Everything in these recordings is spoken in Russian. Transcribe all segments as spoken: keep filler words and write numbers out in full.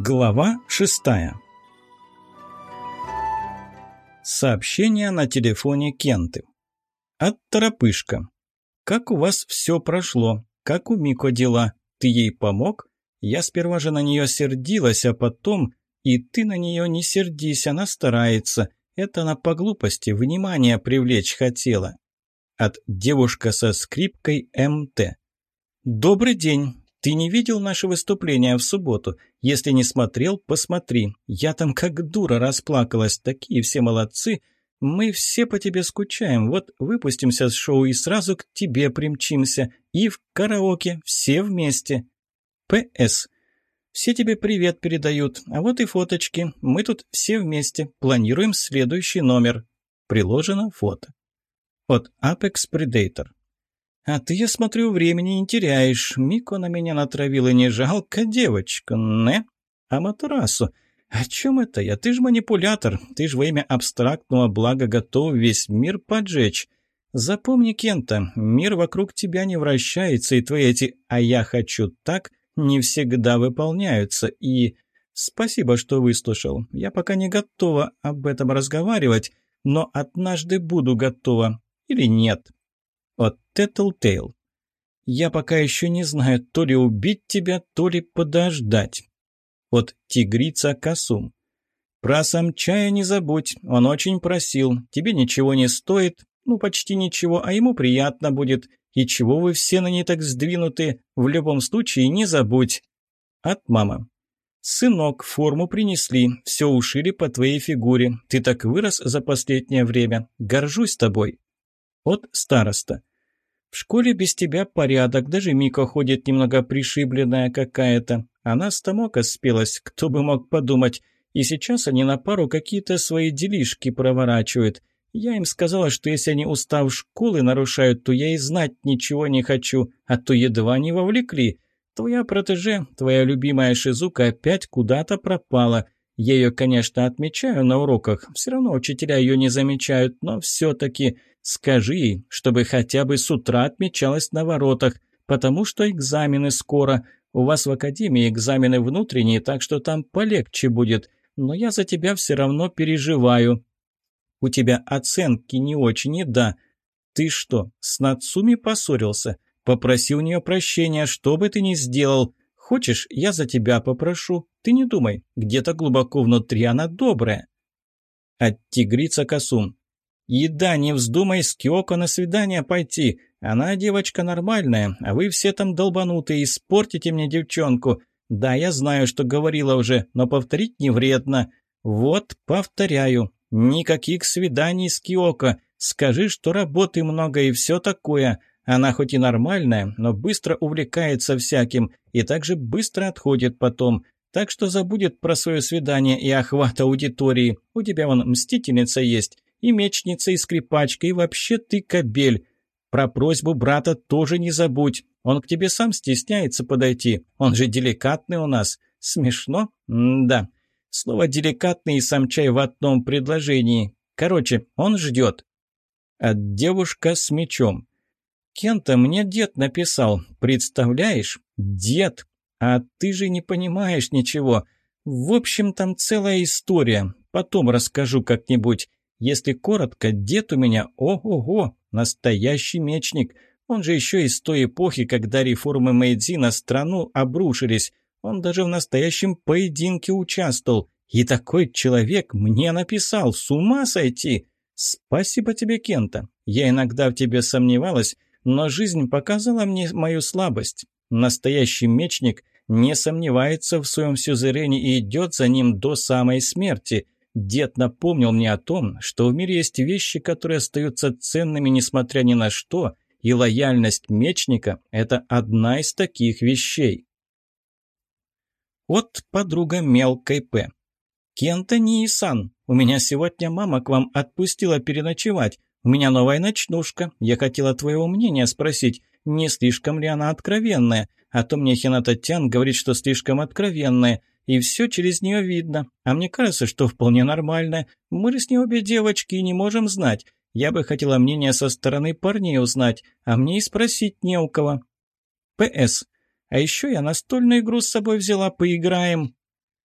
Глава шестая. Сообщение на телефоне Кенты. От Торопышка. «Как у вас все прошло? Как у Мико дела? Ты ей помог? Я сперва же на нее сердилась, а потом... И ты на нее не сердись, она старается. Это она по глупости внимание привлечь хотела». От девушка со скрипкой эм тэ. «Добрый день. Ты не видел наше выступление в субботу? Если не смотрел, посмотри. Я там как дура расплакалась. Такие все молодцы. Мы все по тебе скучаем. Вот выпустимся с шоу и сразу к тебе примчимся. И в караоке. Все вместе. пэ эс. Все тебе привет передают. А вот и фоточки. Мы тут все вместе. Планируем следующий номер». Приложено фото. От Apex Predator. «А ты, я смотрю, времени не теряешь. Мико на меня натравила, не жалко, девочка, не? А Матарасу? О чем это я? Ты ж манипулятор. Ты ж во имя абстрактного блага готов весь мир поджечь. Запомни, Кента, мир вокруг тебя не вращается, и твои эти «а я хочу так» не всегда выполняются. И спасибо, что выслушал. Я пока не готова об этом разговаривать, но однажды буду готова. Или нет?» От Tattletale. «Я пока еще не знаю, то ли убить тебя, то ли подождать». От Тигрица Касум. «Про Самчая не забудь, он очень просил. Тебе ничего не стоит, ну почти ничего, а ему приятно будет. И чего вы все на ней так сдвинуты? В любом случае не забудь». От мама. «Сынок, форму принесли, все ушили по твоей фигуре. Ты так вырос за последнее время. Горжусь тобой». От староста. «В школе без тебя порядок, даже Мико ходит немного пришибленная какая-то. Она с Томоко спелась, кто бы мог подумать. И сейчас они на пару какие-то свои делишки проворачивают. Я им сказала, что если они устав школы нарушают, то я и знать ничего не хочу, а то едва не вовлекли. Твоя протеже, твоя любимая Шизука, опять куда-то пропала. Я ее, конечно, отмечаю на уроках, все равно учителя ее не замечают, но все-таки скажи ей, чтобы хотя бы с утра отмечалась на воротах, потому что экзамены скоро. У вас в академии экзамены внутренние, так что там полегче будет, но я за тебя все равно переживаю. У тебя оценки не очень, и да. Ты что, с Нацуми поссорился? Попроси у нее прощения, что бы ты ни сделал. Хочешь, я за тебя попрошу? Ты не думай, где-то глубоко внутри она добрая». От Тигрица Касум. «И да, не вздумай с Киоко на свидание пойти. Она девочка нормальная, а вы все там долбанутые, испортите мне девчонку. Да, я знаю, что говорила уже, но повторить не вредно. Вот, повторяю, никаких свиданий с Киоко. Скажи, что работы много и все такое. Она хоть и нормальная, но быстро увлекается всяким и также быстро отходит потом. Так что забудет про свое свидание и охват аудитории. У тебя вон мстительница есть, и мечница, и скрипачка, и вообще ты кобель. Про просьбу брата тоже не забудь. Он к тебе сам стесняется подойти. Он же деликатный у нас. Смешно? М-да. Слово «деликатный» и «самчай» в одном предложении. Короче, он ждет». От девушка с мечом. «Кента, мне дед написал. Представляешь? Дед! А ты же не понимаешь ничего. В общем, там целая история. Потом расскажу как-нибудь. Если коротко, дед у меня, ого-го, настоящий мечник. Он же еще из той эпохи, когда реформы Мэйдзи на страну обрушились. Он даже в настоящем поединке участвовал. И такой человек мне написал. С ума сойти! Спасибо тебе, Кента. Я иногда в тебе сомневалась, но жизнь показала мне мою слабость. Настоящий мечник не сомневается в своем сюзерене и идет за ним до самой смерти. Дед напомнил мне о том, что в мире есть вещи, которые остаются ценными несмотря ни на что, и лояльность мечника – это одна из таких вещей». От подруга мелкой П. «Кента Nii-сан, у меня сегодня мама к вам отпустила переночевать. У меня новая ночнушка. Я хотела твоего мнения спросить, не слишком ли она откровенная? А то мне Хината-тян говорит, что слишком откровенная, и все через нее видно. А мне кажется, что вполне нормально. Мы же с ней обе девочки и не можем знать. Я бы хотела мнение со стороны парней узнать, а мне и спросить не у кого. П С. А еще я настольную игру с собой взяла, поиграем».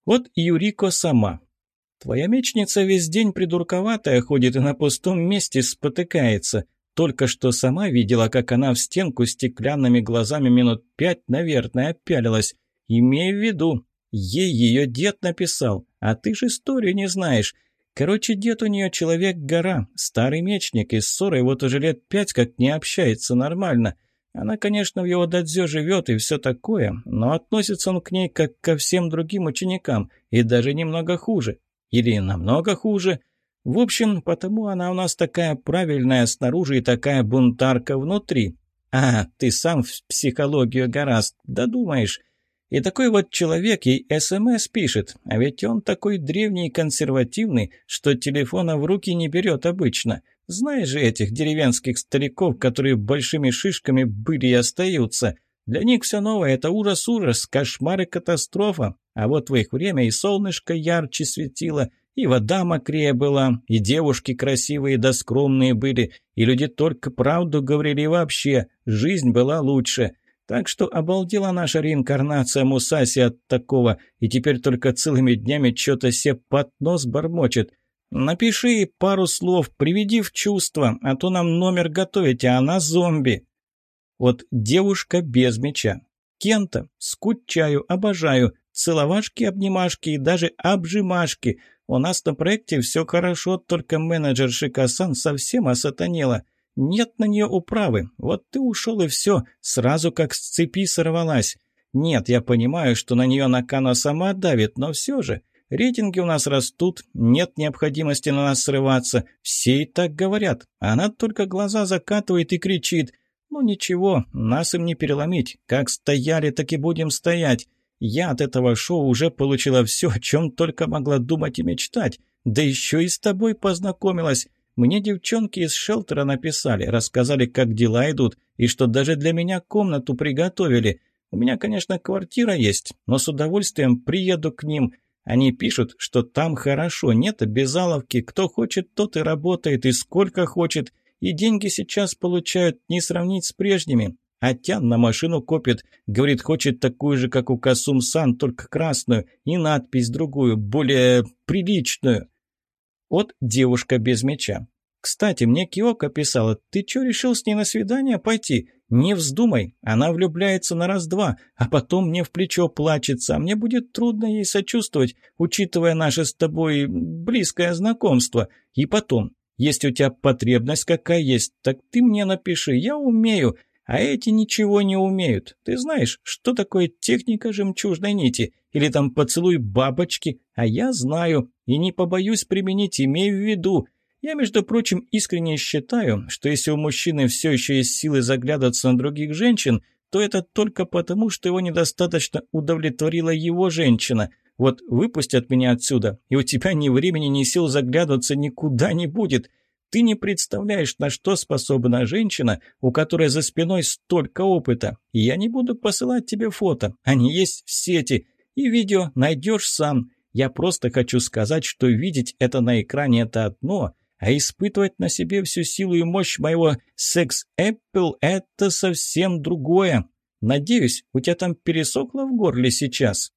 Вот Юрико сама. Твоя мечница весь день придурковатая ходит и на пустом месте спотыкается. Только что сама видела, как она в стенку стеклянными глазами минут пять, наверное, пялилась. Имей в виду, ей ее дед написал, а ты же историю не знаешь. Короче, дед у нее человек-гора, старый мечник, и с ссорой вот уже лет пять как не общается нормально. Она, конечно, в его дадзё живет и все такое, но относится он к ней как ко всем другим ученикам, и даже немного хуже. Или намного хуже. В общем, потому она у нас такая правильная снаружи и такая бунтарка внутри. А, ты сам в психологию гораст, додумаешь. И такой вот человек ей СМС пишет, а ведь он такой древний и консервативный, что телефона в руки не берет обычно. Знаешь же этих деревенских стариков, которые большими шишками были и остаются. Для них все новое – это ужас-ужас, кошмар и катастрофа. А вот в их время и солнышко ярче светило, и вода мокрее была, и девушки красивые да скромные были, и люди только правду говорили, и вообще жизнь была лучше. Так что обалдела наша реинкарнация Мусаси от такого, и теперь только целыми днями что-то себе под нос бормочет. Напиши пару слов, приведи в чувство, а то нам номер готовить, а она зомби. Вот девушка без меча. Кента, скучаю, обожаю, целовашки, обнимашки и даже обжимашки. У нас на проекте все хорошо, только менеджер Шика-сан совсем осатанела. Нет на нее управы. Вот ты ушел и все, сразу как с цепи сорвалась. Нет, я понимаю, что на нее Накано сама давит, но все же. Рейтинги у нас растут, нет необходимости на нас срываться. Все и так говорят. Она только глаза закатывает и кричит. Ну ничего, нас им не переломить. Как стояли, так и будем стоять. Я от этого шоу уже получила все, о чем только могла думать и мечтать. Да еще и с тобой познакомилась. Мне девчонки из шелтера написали, рассказали, как дела идут, и что даже для меня комнату приготовили. У меня, конечно, квартира есть, но с удовольствием приеду к ним. Они пишут, что там хорошо, нет обязаловки, кто хочет, тот и работает, и сколько хочет, и деньги сейчас получают не сравнить с прежними. А Тян на машину копит, говорит, хочет такую же, как у Касум-сан, только красную, и надпись другую, более приличную. Вот девушка без меча. Кстати, мне Киоко писала, ты чё решил с ней на свидание пойти? Не вздумай, она влюбляется на раз-два, а потом мне в плечо плачется, а мне будет трудно ей сочувствовать, учитывая наше с тобой близкое знакомство. И потом, если у тебя потребность какая есть, так ты мне напиши, я умею, а эти ничего не умеют. Ты знаешь, что такое техника жемчужной нити? Или там поцелуй бабочки? А я знаю и не побоюсь применить, имей в виду. Я, между прочим, искренне считаю, что если у мужчины все еще есть силы заглядываться на других женщин, то это только потому, что его недостаточно удовлетворила его женщина. Вот выпустят меня отсюда, и у тебя ни времени, ни сил заглядываться никуда не будет. Ты не представляешь, на что способна женщина, у которой за спиной столько опыта. И я не буду посылать тебе фото, они есть в сети, и видео найдешь сам. Я просто хочу сказать, что видеть это на экране – это одно, а испытывать на себе всю силу и мощь моего секс-эппл – это совсем другое. Надеюсь, у тебя там пересохло в горле сейчас.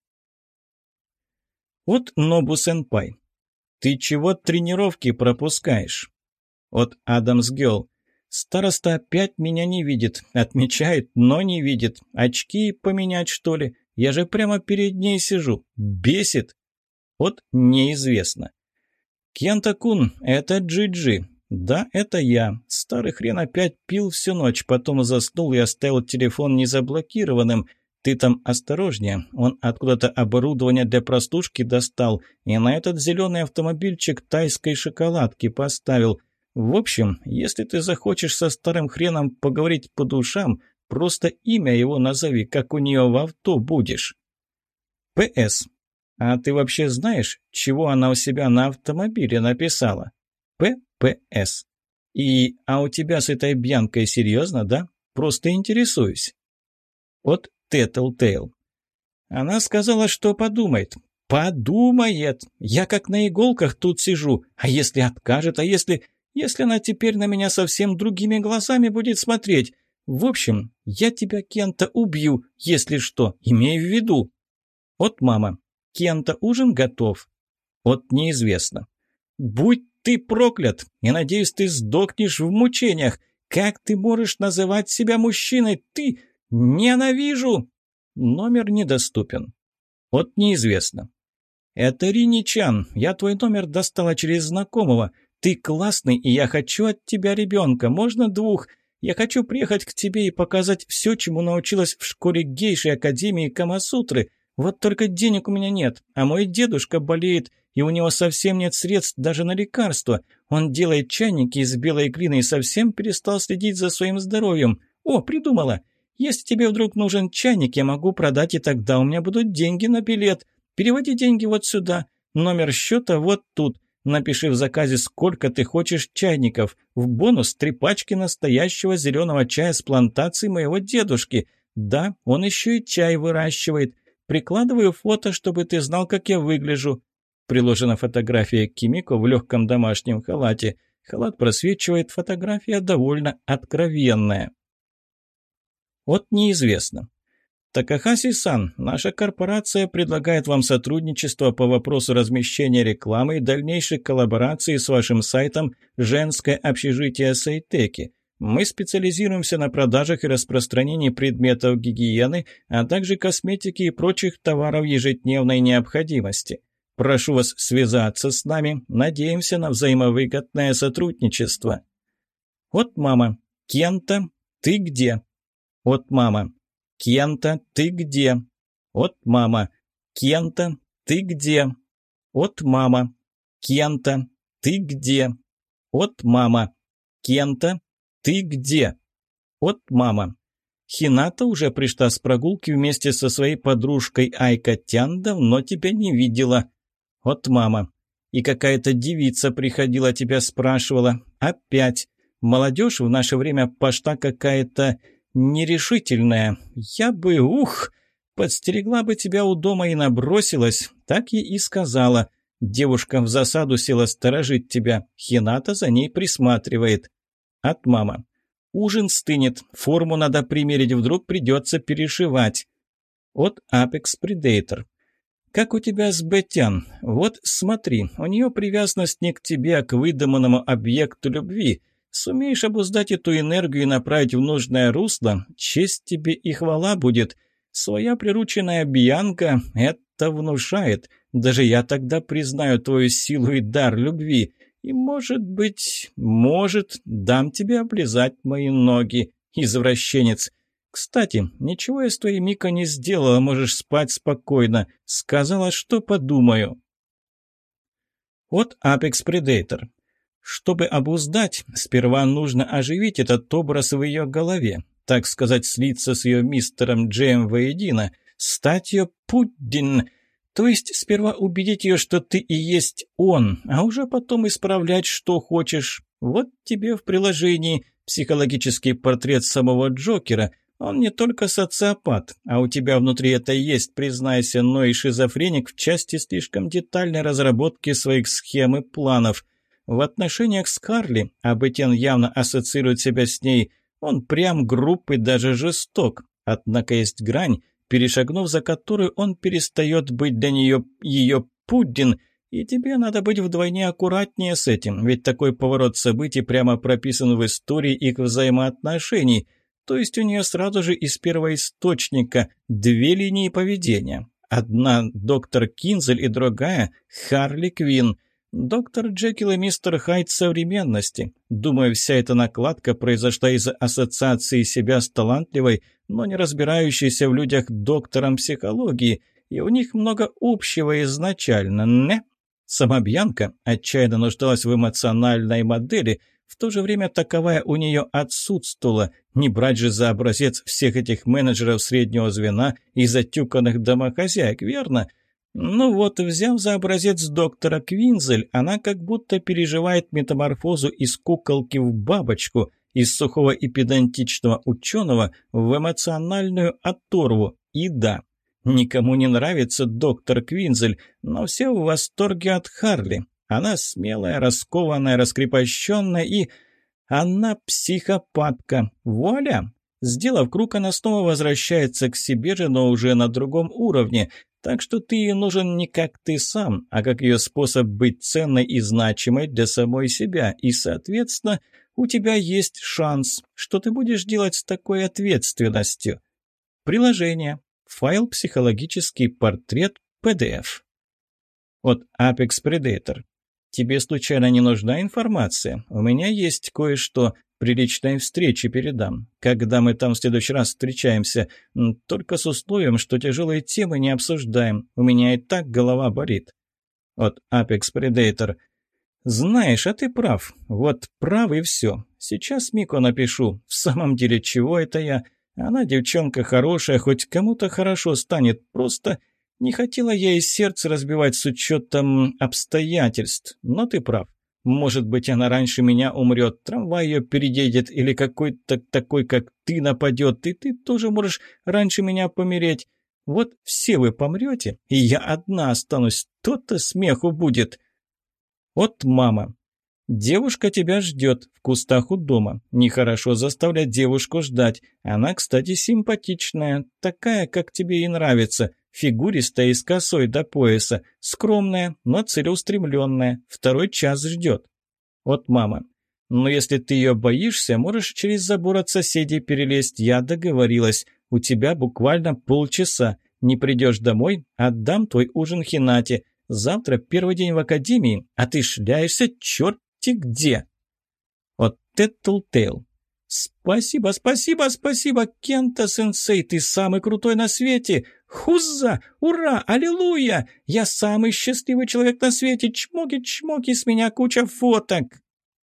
Вот Нобу-сенпай. Ты чего тренировки пропускаешь? Вот Адамс Гёрл. Староста опять меня не видит. Отмечает, но не видит. Очки поменять, что ли? Я же прямо перед ней сижу. Бесит. Вот неизвестно. Кента-кун, это Джи-Джи. Да, это я. Старый хрен опять пил всю ночь, потом заснул и оставил телефон незаблокированным. Ты там осторожнее. Он откуда-то оборудование для простушки достал и на этот зеленый автомобильчик тайской шоколадки поставил. В общем, если ты захочешь со старым хреном поговорить по душам, просто имя его назови, как у нее в авто будешь. П С. А ты вообще знаешь, чего она у себя на автомобиле написала? П П С. И, а у тебя с этой Бьянкой серьезно, да? Просто интересуюсь. От Тэтлтейл. Она сказала, что подумает. Подумает! Я как на иголках тут сижу. А если откажет, а если... Если она теперь на меня совсем другими глазами будет смотреть. В общем, я тебя, Кента, убью, если что, имей в виду. Вот мама. Кента, ужин готов. Вот неизвестно. Будь ты проклят, и надеюсь, ты сдохнешь в мучениях. Как ты можешь называть себя мужчиной? Ты... Ненавижу! Номер недоступен. Вот неизвестно. Это Рини-чан. Я твой номер достала через знакомого. Ты классный, и я хочу от тебя ребенка. Можно двух? Я хочу приехать к тебе и показать все, чему научилась в школе гейши Академии Камасутры. Вот только денег у меня нет, а мой дедушка болеет, и у него совсем нет средств даже на лекарства. Он делает чайники из белой глины и совсем перестал следить за своим здоровьем. О, придумала! Если тебе вдруг нужен чайник, я могу продать, и тогда у меня будут деньги на билет. Переводи деньги вот сюда. Номер счета вот тут. Напиши в заказе, сколько ты хочешь чайников. В бонус три пачки настоящего зеленого чая с плантации моего дедушки. Да, он еще и чай выращивает. Прикладываю фото, чтобы ты знал, как я выгляжу. Приложена фотография Кимико в легком домашнем халате. Халат просвечивает, фотография довольно откровенная. Вот неизвестно. Такахаси-сан, наша корпорация предлагает вам сотрудничество по вопросу размещения рекламы и дальнейшей коллаборации с вашим сайтом «Женское общежитие Сейтеки». Мы специализируемся на продажах и распространении предметов гигиены, а также косметики и прочих товаров ежедневной необходимости. Прошу вас связаться с нами, надеемся на взаимовыгодное сотрудничество. Вот мама. Кента, ты где? Вот мама. Кента, ты где? Вот мама. Кента, ты где? Вот мама. Кента, ты где? Вот мама. Кента, ты где? Вот мама. Хината уже пришла с прогулки вместе со своей подружкой Айка-тян, давно тебя не видела. Вот мама. И какая-то девица приходила, тебя спрашивала. Опять. Молодежь в наше время пошла какая-то... нерешительная. Я бы, ух, подстерегла бы тебя у дома и набросилась. Так ей и сказала. Девушка в засаду села сторожить тебя. Хината за ней присматривает. От мама. Ужин стынет. Форму надо примерить, вдруг придется перешивать. От Apex Predator. Как у тебя с Бетян? Вот смотри, у нее привязанность не к тебе, а к выдуманному объекту любви. Сумеешь обуздать эту энергию и направить в нужное русло, честь тебе и хвала будет. Своя прирученная Бьянка – это внушает. Даже я тогда признаю твою силу и дар любви. И, может быть, может, дам тебе облизать мои ноги, извращенец. Кстати, ничего я с твоей Мико не сделала, можешь спать спокойно. Сказала, что подумаю. Вот Apex Predator. Чтобы обуздать, сперва нужно оживить этот образ в ее голове, так сказать, слиться с ее мистером Джеем воедино, стать ее Пуддин, то есть сперва убедить ее, что ты и есть он, а уже потом исправлять, что хочешь. Вот тебе в приложении психологический портрет самого Джокера. Он не только социопат, а у тебя внутри это есть, признайся, но и шизофреник в части слишком детальной разработки своих схем и планов. В отношениях с Карли, а Бетян явно ассоциирует себя с ней, он прям груб и даже жесток. Однако есть грань, перешагнув за которую он перестает быть для нее ее Пуддин, и тебе надо быть вдвойне аккуратнее с этим, ведь такой поворот событий прямо прописан в истории их взаимоотношений, то есть у нее сразу же из первоисточника две линии поведения. Одна – доктор Кинзель и другая – Харли Квинн. Доктор Джекил и мистер Хайд современности. Думаю, вся эта накладка произошла из-за ассоциации себя с талантливой, но не разбирающейся в людях доктором психологии, и у них много общего изначально, не? Сама Бьянка отчаянно нуждалась в эмоциональной модели, в то же время таковая у нее отсутствовала. Не брать же за образец всех этих менеджеров среднего звена и затюканных домохозяек, верно? Ну вот, взяв за образец доктора Квинзель, она как будто переживает метаморфозу из куколки в бабочку, из сухого и педантичного ученого в эмоциональную оторву. И да, никому не нравится доктор Квинзель, но все в восторге от Харли. Она смелая, раскованная, раскрепощенная и... Она психопатка. Вуаля! Сделав круг, она снова возвращается к себе же, но уже на другом уровне. Так что ты ей нужен не как ты сам, а как ее способ быть ценной и значимой для самой себя. И, соответственно, у тебя есть шанс. Что ты будешь делать с такой ответственностью? Приложение. Файл «Психологический портрет» пи ди эф. От Apex Predator. Тебе случайно не нужна информация? У меня есть кое-что. При личной встрече передам. Когда мы там в следующий раз встречаемся. Только с условием, что тяжелые темы не обсуждаем. У меня и так голова болит. От Apex Predator. Знаешь, а ты прав. Вот прав и все. Сейчас Мико напишу. В самом деле, чего это я? Она девчонка хорошая, хоть кому-то хорошо станет. Просто не хотела я и сердце разбивать с учетом обстоятельств. Но ты прав. Может быть, она раньше меня умрет, трамвай ее переедет или какой-то такой, как ты, нападет, и ты тоже можешь раньше меня помереть. Вот все вы помрете, и я одна останусь, то-то смеху будет. От мама. Девушка тебя ждет в кустах у дома. Нехорошо заставлять девушку ждать. Она, кстати, симпатичная, такая, как тебе и нравится. Фигуристая и с косой до пояса. Скромная, но целеустремленная. Второй час ждет. От мама. Но если ты ее боишься, можешь через забор от соседей перелезть. Я договорилась. У тебя буквально полчаса. Не придешь домой, отдам твой ужин Хинате. Завтра первый день в академии, а ты шляешься черти где. От Тэттл-Тейл. «Спасибо, спасибо, спасибо, Кента-сенсей, ты самый крутой на свете! Хузза! Ура! Аллилуйя! Я самый счастливый человек на свете! Чмоки-чмоки, с меня куча фоток!»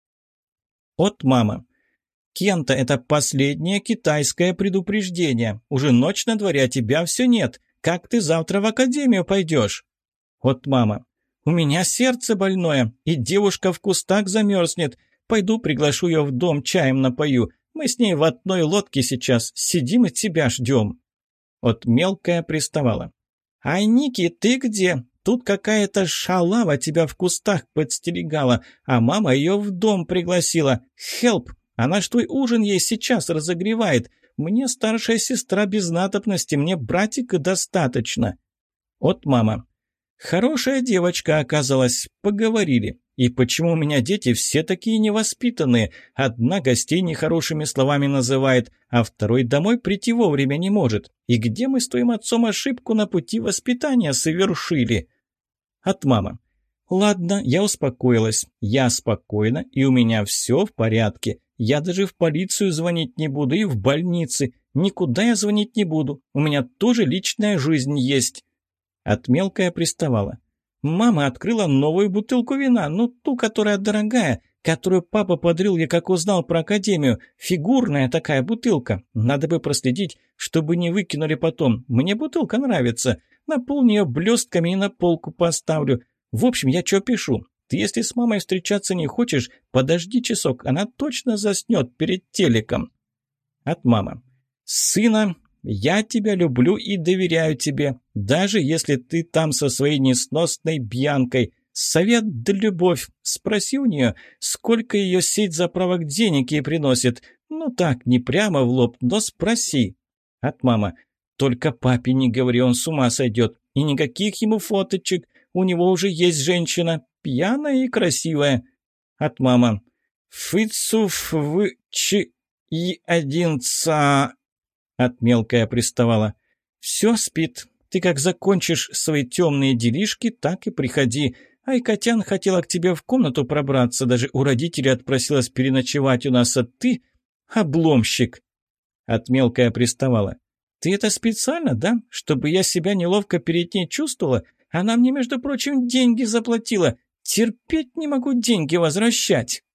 От мама. «Кента, это последнее китайское предупреждение. Уже ночь на дворе, а тебя все нет. Как ты завтра в академию пойдешь?» От мама. «У меня сердце больное, и девушка в кустах замерзнет. Пойду приглашу ее в дом, чаем напою. Мы с ней в одной лодке сейчас сидим и тебя ждем». От мелкая приставала. «Ай, Ники, ты где? Тут какая-то шалава тебя в кустах подстерегала, а мама ее в дом пригласила. Хелп! Она ж твой ужин ей сейчас разогревает. Мне старшая сестра без надобности, мне братика достаточно». От мама. «Хорошая девочка оказалась, поговорили. И почему у меня дети все такие невоспитанные? Одна гостей нехорошими словами называет, а второй домой прийти вовремя не может. И где мы с твоим отцом ошибку на пути воспитания совершили?» От мамы. «Ладно, я успокоилась. Я спокойна, и у меня все в порядке. Я даже в полицию звонить не буду и в больнице. Никуда я звонить не буду. У меня тоже личная жизнь есть». От мелкая приставала. «Мама открыла новую бутылку вина, ну ту, которая дорогая, которую папа подарил, я как узнал про академию. Фигурная такая бутылка. Надо бы проследить, чтобы не выкинули потом. Мне бутылка нравится. Наполню ее блестками и на полку поставлю. В общем, я что пишу? Ты если с мамой встречаться не хочешь, подожди часок, она точно заснет перед телеком». От мамы. «Сына, я тебя люблю и доверяю тебе, даже если ты там со своей несносной Бьянкой. Совет да любовь. Спроси у нее, сколько ее сеть заправок денег ей приносит. Ну так, не прямо в лоб, но спроси». От мамы. «Только папе не говори, он с ума сойдет. И никаких ему фоточек. У него уже есть женщина, пьяная и красивая». От мамы. «Фыцуф в ч и один ца...» От мелкая приставала. «Все, спит. Ты как закончишь свои темные делишки, так и приходи. Айкатян хотела к тебе в комнату пробраться, даже у родителей отпросилась переночевать у нас, а ты... обломщик!» От мелкая приставала. «Ты это специально, да? Чтобы я себя неловко перед ней чувствовала? Она мне, между прочим, деньги заплатила. Терпеть не могу деньги возвращать».